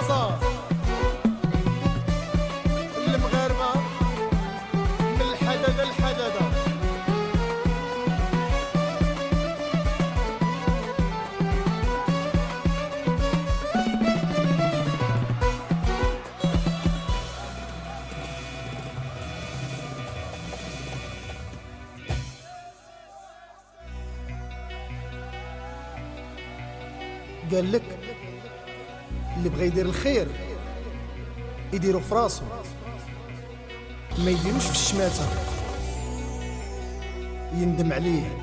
البازار المغاربة من الحدادة للحدادة. قال لك اللي بغى يدير الخير يديرو في راسو، ما يديروش في الشماتة يندم عليه.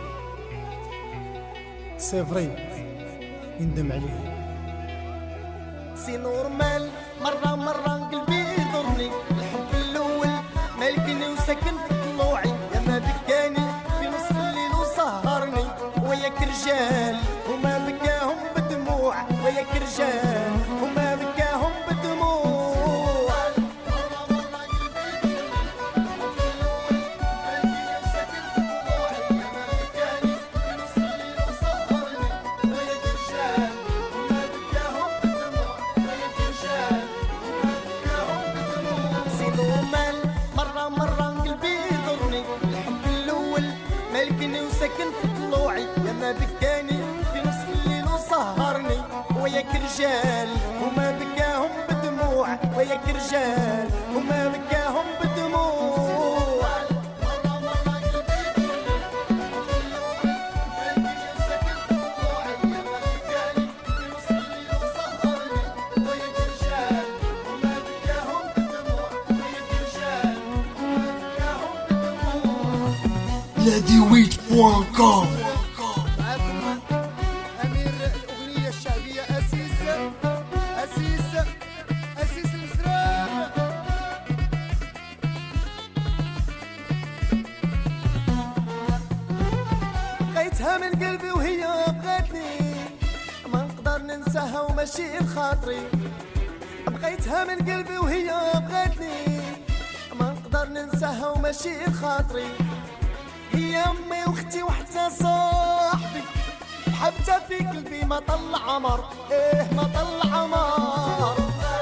سي فري يندم عليه. سي نورمال مرة قلبي يضرني، الحب الأول مالكني وساكن في طلوعي، يا ما بكاني في نص الليل وسهرني، وياك رجال وما بكاهم بدموع، وياك رجال وما بكاهم بدموع. ساكن في طلوعي، يا ما بكاني في نص الليل وسهرني، وياك رجال وما بكاهم بدموع، وياك رجال وما بكاهم بدموع. Ladiwit.com. أمير الأغنية الشعبية أسيس المسراب. بقيتها من قلبي وهي بغاتني، ما نقدر ننساها وماشي بخاطري. بقيتها من قلبي وهي بغاتني، ما نقدر ننساها وماشي بخاطري. هي امي واختي وحتى صاحبي، حبتها في قلبي ما طلع عمر، ما طلع عمر.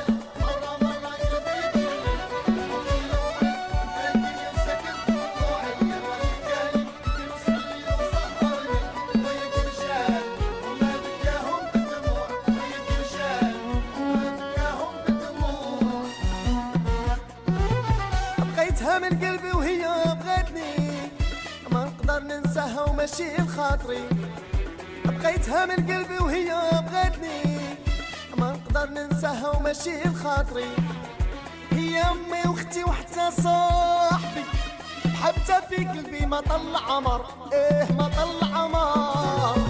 بقيتها من قلبي وهي بغاتني، ما نقدر ننساها وماشي بخاطري. بقيتها من قلبي وهي بغاتني، ما نقدر ننساها وماشي بخاطري. هي امي واختي وحتى صاحبي، حبتها في قلبي ما طلع عمر، ما طلع عمر.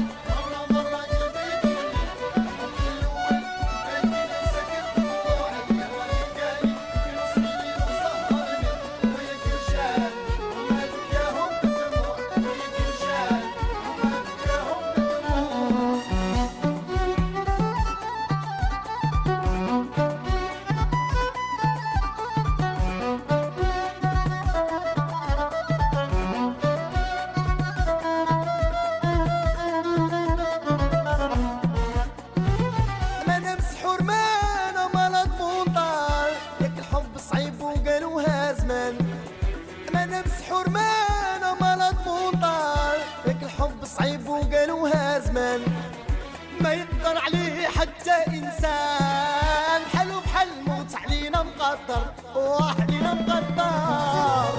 ما يقدر عليه حتى إنسان، حلو بحل موت علينا مقدر، وعلينا مقدر.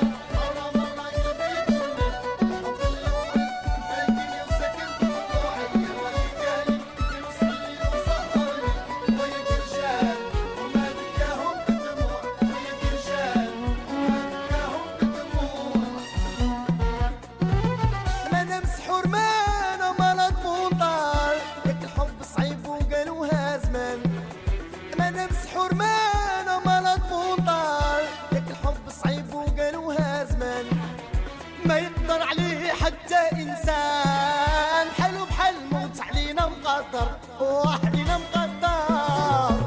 ما يقدر عليه حتى إنسان، حلو بحل موت علينا مقدر، وعلينا مقدر.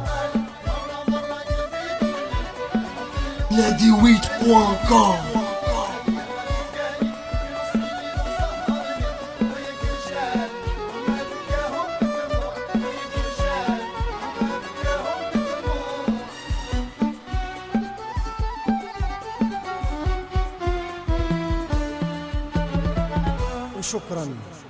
Ladiwit.com. شكرا.